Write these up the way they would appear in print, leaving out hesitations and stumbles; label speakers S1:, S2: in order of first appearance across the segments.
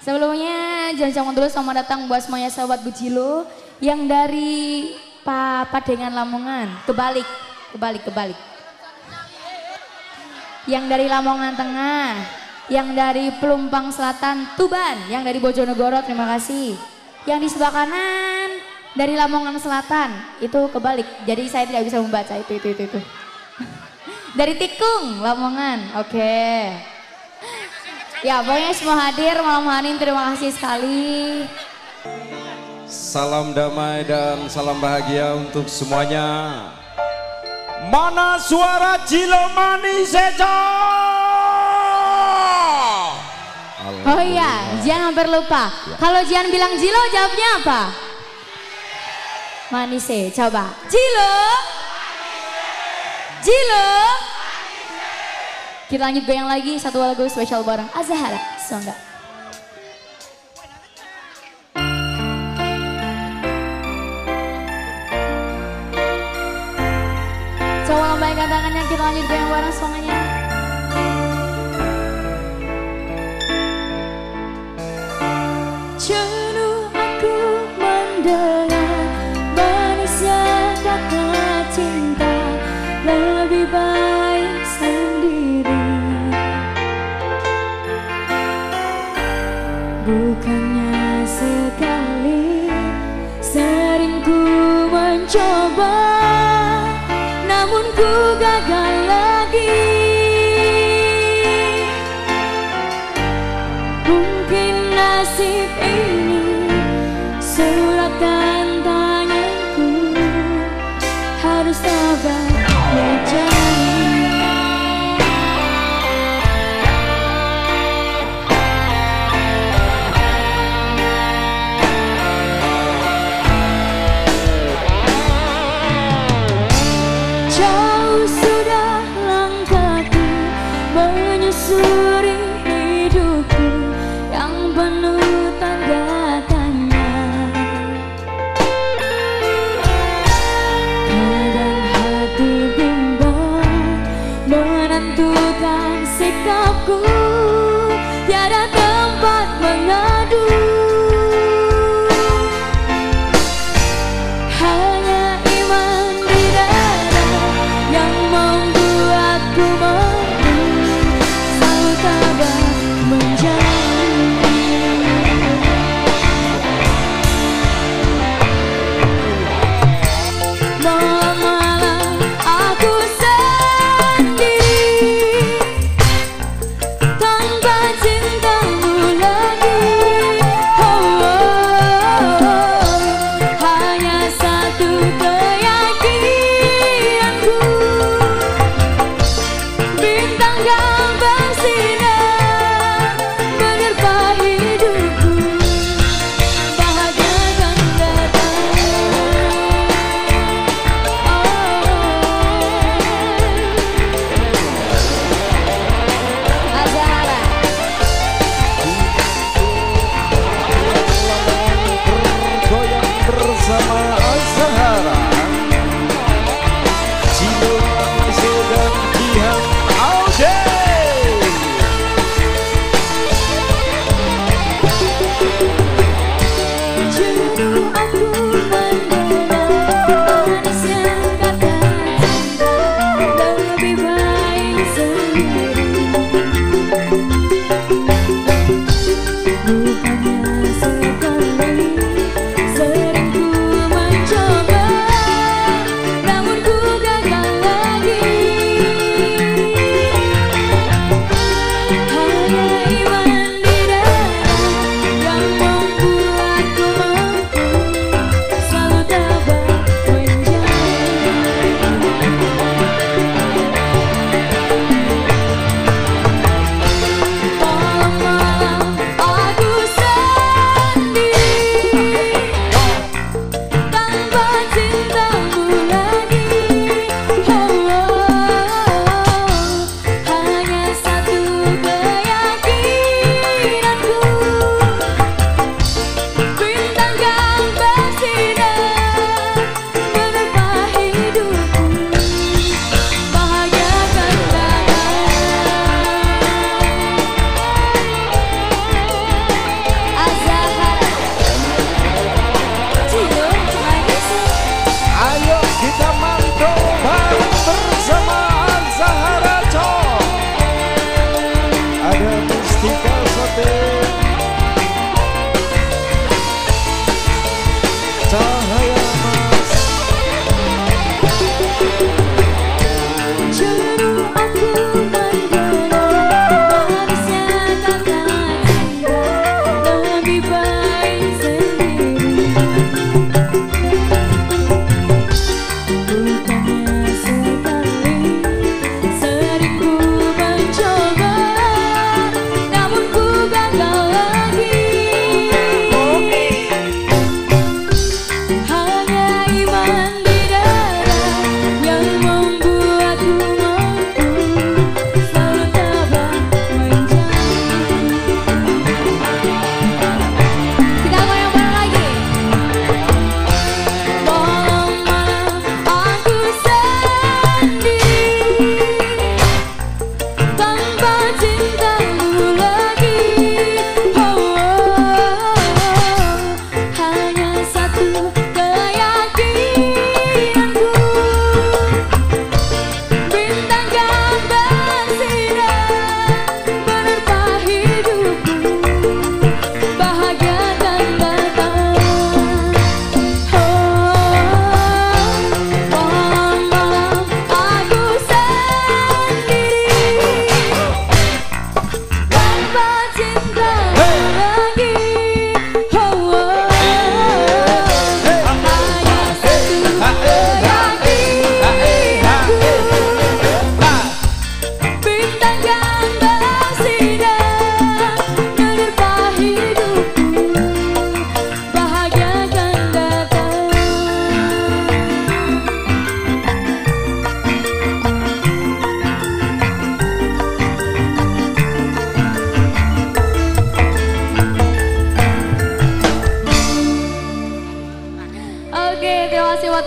S1: Sebelumnya jangan dulu selamat datang buat semuanya sahabat Bujilo yang dari Padengan Lamongan, kebalik. Yang dari Lamongan Tengah, yang dari Pelumpang Selatan, Tuban, yang dari Bojonegoro, terima kasih. Yang di sebelah kanan dari Lamongan Selatan, itu kebalik. Jadi saya tidak bisa membaca itu. Dari Tikung, Lamongan, oke. Ya, pokoknya semua hadir malam hari ini, terima kasih sekali.
S2: Salam damai dan salam bahagia untuk semuanya. Mana suara Jilo Manisejo?
S1: Oh iya, jangan hampir lupa. Kalau Jian bilang Jilo, jawabnya apa? Manise, coba. Jilo. Kita lanjut goyang lagi satu lagu spesial bareng Azahara Sonda. Coba lambaikan tangannya, kita lanjut goyang bareng semuanya. Jenuh aku mendengar manisnya kata cinta, lebih baik sendiri. Bukannya sekali, sering ku mencoba, namun ku gagal lagi. Mungkin nasib ini surat tantanganku, harus sabar menjalani. Jauh sudah langkahku menyusuri hidupku yang penuh tanda tanya. Kadang hati bimbang menentukan sikapku, tiada tempat mengadu. Hanya iman di dada yang membuatku mampu selalu tabah menjalani. Malam-malam aku sendiri tanpa cintamu lagi.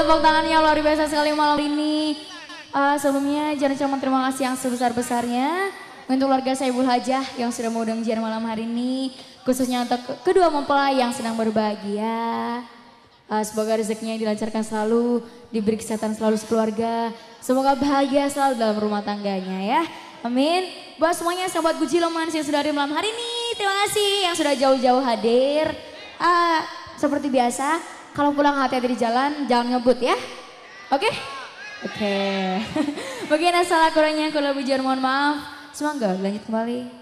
S1: Tepuk tangannya luar biasa sekali malam ini. Sebelumnya jangan cuma terima kasih yang sebesar-besarnya untuk keluarga Saibul Hajah yang sudah mau ujian malam hari ini. Khususnya untuk kedua mempelai yang sedang berbahagia. Semoga rezekinya dilancarkan selalu, diberi kesehatan selalu sekeluarga. Semoga bahagia selalu dalam rumah tangganya ya. Amin. Buat semuanya sahabat Gujilo Manis yang sudah hadir malam hari ini. Terima kasih yang sudah jauh-jauh hadir. Seperti biasa, kalau pulang hati-hati di jalan, jangan ngebut ya. Oke? Oke. Bagian salah kurangnya, kalau bujur mohon maaf. Semoga lanjut kembali.